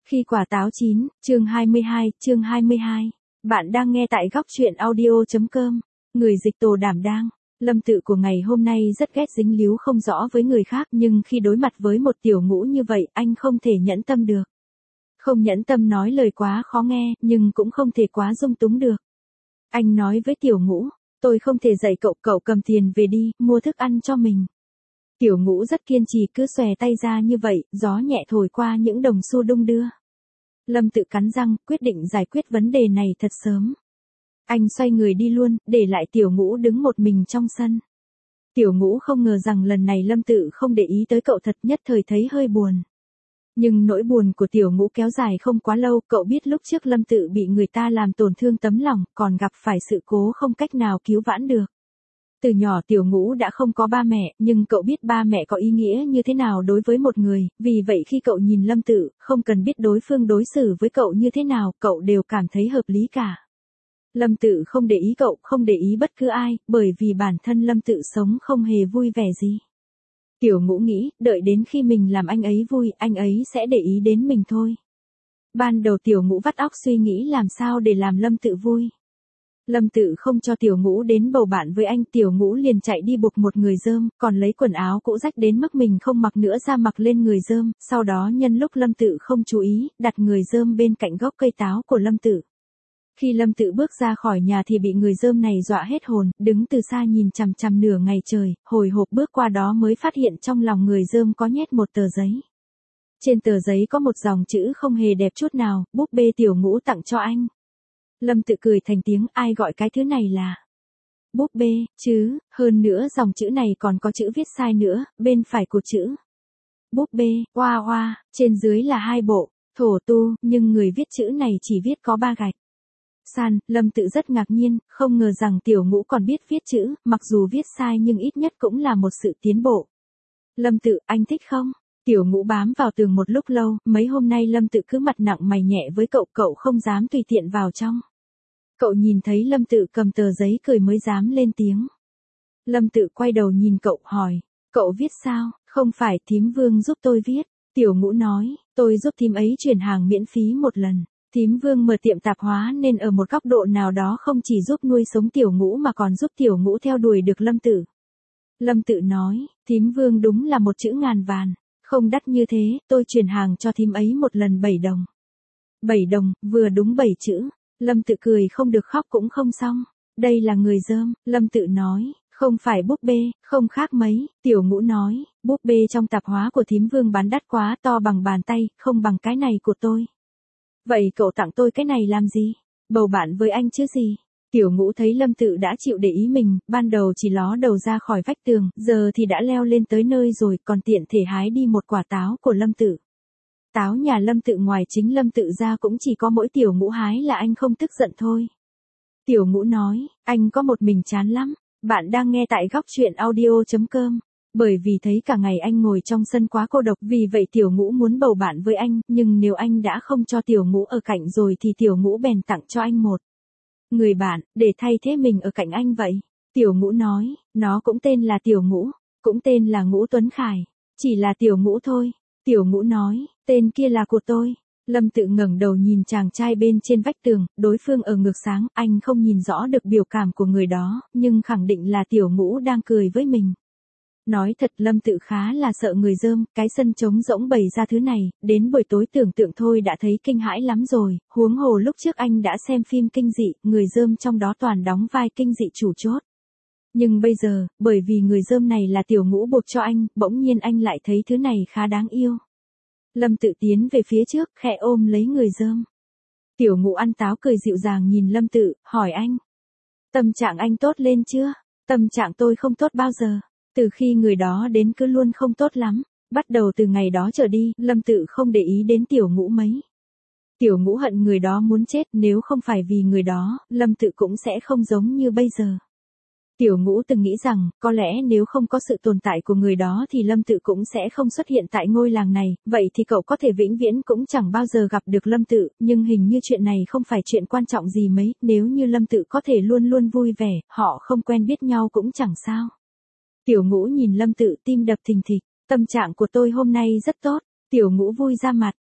Khi quả táo chín, chương 22. Bạn đang nghe tại góc truyện audio.com. Người dịch Tồ Đảm Đang. Lâm Tự của ngày hôm nay rất ghét dính líu không rõ với người khác, nhưng khi đối mặt với một tiểu ngũ như vậy, anh không thể nhẫn tâm được. Không nhẫn tâm nói lời quá khó nghe, nhưng cũng không thể quá dung túng được. Anh nói với tiểu ngũ, tôi không thể dạy cậu, cậu cầm tiền về đi, mua thức ăn cho mình. Tiểu ngũ rất kiên trì cứ xòe tay ra như vậy, gió nhẹ thổi qua những đồng xu đung đưa. Lâm Tự cắn răng, quyết định giải quyết vấn đề này thật sớm. Anh xoay người đi luôn, để lại tiểu ngũ đứng một mình trong sân. Tiểu ngũ không ngờ rằng lần này Lâm Tự không để ý tới cậu, thật nhất thời thấy hơi buồn. Nhưng nỗi buồn của tiểu ngũ kéo dài không quá lâu, cậu biết lúc trước Lâm Tự bị người ta làm tổn thương tấm lòng, còn gặp phải sự cố không cách nào cứu vãn được. Từ nhỏ tiểu ngũ đã không có ba mẹ, nhưng cậu biết ba mẹ có ý nghĩa như thế nào đối với một người, vì vậy khi cậu nhìn Lâm Tự, không cần biết đối phương đối xử với cậu như thế nào, cậu đều cảm thấy hợp lý cả. Lâm Tự không để ý cậu, không để ý bất cứ ai, bởi vì bản thân Lâm Tự sống không hề vui vẻ gì. Tiểu ngũ nghĩ, đợi đến khi mình làm anh ấy vui, anh ấy sẽ để ý đến mình thôi. Ban đầu tiểu ngũ vắt óc suy nghĩ làm sao để làm Lâm Tự vui. Lâm Tự không cho tiểu ngũ đến bầu bạn với anh, tiểu ngũ liền chạy đi buộc một người rơm, còn lấy quần áo cũ rách đến mức mình không mặc nữa ra mặc lên người rơm, sau đó nhân lúc Lâm Tự không chú ý, đặt người rơm bên cạnh gốc cây táo của Lâm Tự. Khi Lâm Tự bước ra khỏi nhà thì bị người rơm này dọa hết hồn, đứng từ xa nhìn chằm chằm nửa ngày trời, hồi hộp bước qua đó mới phát hiện trong lòng người rơm có nhét một tờ giấy. Trên tờ giấy có một dòng chữ không hề đẹp chút nào, búp bê tiểu ngũ tặng cho anh. Lâm Tự cười thành tiếng, ai gọi cái thứ này là búp bê, chứ, hơn nữa dòng chữ này còn có chữ viết sai nữa, bên phải của chữ búp bê, hoa hoa, trên dưới là hai bộ, thổ tu, nhưng người viết chữ này chỉ viết có 3 gạch. San, Lâm Tự rất ngạc nhiên, không ngờ rằng tiểu ngũ còn biết viết chữ, mặc dù viết sai nhưng ít nhất cũng là một sự tiến bộ. Lâm Tự, anh thích không? Tiểu ngũ bám vào tường một lúc lâu, mấy hôm nay Lâm Tự cứ mặt nặng mày nhẹ với cậu, cậu không dám tùy tiện vào trong. Cậu nhìn thấy Lâm Tự cầm tờ giấy cười mới dám lên tiếng. Lâm Tự quay đầu nhìn cậu hỏi, cậu viết sao? Không phải thím Vương giúp tôi viết. Tiểu ngũ nói, tôi giúp thím ấy chuyển hàng miễn phí một lần. Thím Vương mở tiệm tạp hóa nên ở một góc độ nào đó không chỉ giúp nuôi sống tiểu ngũ mà còn giúp tiểu ngũ theo đuổi được Lâm Tự. Lâm Tự nói, thím Vương đúng là một chữ ngàn vàng. Không đắt như thế, tôi chuyển hàng cho thím ấy một lần 7 đồng. 7 đồng, vừa đúng 7 chữ. Lâm Tự cười không được khóc cũng không xong. Đây là người rơm, Lâm Tự nói, không phải búp bê, không khác mấy. Tiểu ngũ nói, búp bê trong tạp hóa của thím Vương bán đắt quá, to bằng bàn tay, không bằng cái này của tôi. Vậy cậu tặng tôi cái này làm gì? Bầu bạn với anh chứ gì? Tiểu ngũ thấy Lâm Tự đã chịu để ý mình, ban đầu chỉ ló đầu ra khỏi vách tường, giờ thì đã leo lên tới nơi rồi, còn tiện thể hái đi một quả táo của Lâm Tự. Táo nhà Lâm Tự ngoài chính Lâm Tự ra cũng chỉ có mỗi tiểu ngũ hái là anh không tức giận thôi. Tiểu ngũ nói, anh có một mình chán lắm. Bạn đang nghe tại góc truyện audio.com. Bởi vì thấy cả ngày anh ngồi trong sân quá cô độc, vì vậy tiểu ngũ muốn bầu bạn với anh, nhưng nếu anh đã không cho tiểu ngũ ở cạnh rồi thì tiểu ngũ bèn tặng cho anh một người bạn, để thay thế mình ở cạnh anh vậy. Tiểu ngũ nói, nó cũng tên là tiểu ngũ, cũng tên là Ngũ Tuấn Khải, chỉ là tiểu ngũ thôi. Tiểu ngũ nói, tên kia là của tôi. Lâm Tự ngẩng đầu nhìn chàng trai bên trên vách tường, đối phương ở ngược sáng, anh không nhìn rõ được biểu cảm của người đó, nhưng khẳng định là tiểu ngũ đang cười với mình. Nói thật Lâm Tự khá là sợ người rơm, cái sân trống rỗng bày ra thứ này, đến buổi tối tưởng tượng thôi đã thấy kinh hãi lắm rồi, huống hồ lúc trước anh đã xem phim kinh dị, người rơm trong đó toàn đóng vai kinh dị chủ chốt. Nhưng bây giờ, bởi vì người rơm này là tiểu ngũ buộc cho anh, bỗng nhiên anh lại thấy thứ này khá đáng yêu. Lâm Tự tiến về phía trước, khẽ ôm lấy người rơm. Tiểu ngũ ăn táo cười dịu dàng nhìn Lâm Tự, hỏi anh. Tâm trạng anh tốt lên chưa? Tâm trạng tôi không tốt bao giờ. Từ khi người đó đến cứ luôn không tốt lắm. Bắt đầu từ ngày đó trở đi, Lâm Tự không để ý đến tiểu ngũ mấy. Tiểu ngũ hận người đó muốn chết, nếu không phải vì người đó, Lâm Tự cũng sẽ không giống như bây giờ. Tiểu ngũ từng nghĩ rằng, có lẽ nếu không có sự tồn tại của người đó thì Lâm Tự cũng sẽ không xuất hiện tại ngôi làng này, vậy thì cậu có thể vĩnh viễn cũng chẳng bao giờ gặp được Lâm Tự, nhưng hình như chuyện này không phải chuyện quan trọng gì mấy, nếu như Lâm Tự có thể luôn luôn vui vẻ, họ không quen biết nhau cũng chẳng sao. Tiểu ngũ nhìn Lâm Tự tim đập thình thịch, tâm trạng của tôi hôm nay rất tốt, tiểu ngũ vui ra mặt,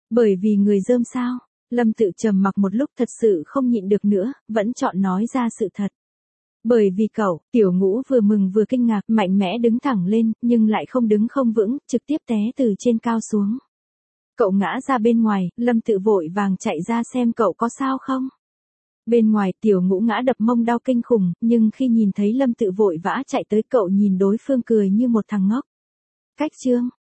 Bởi vì người dơm sao? Lâm Tự trầm mặc một lúc thật sự không nhịn được nữa, vẫn chọn nói ra sự thật. Bởi vì cậu, Tiểu Ngũ vừa mừng vừa kinh ngạc, mạnh mẽ đứng thẳng lên, nhưng lại không đứng không vững, trực tiếp té từ trên cao xuống. Cậu ngã ra bên ngoài, Lâm Tự vội vàng chạy ra xem cậu có sao không. Bên ngoài Tiểu Ngũ ngã đập mông đau kinh khủng, nhưng khi nhìn thấy Lâm Tự vội vã chạy tới cậu nhìn đối phương cười như một thằng ngốc. Cách chương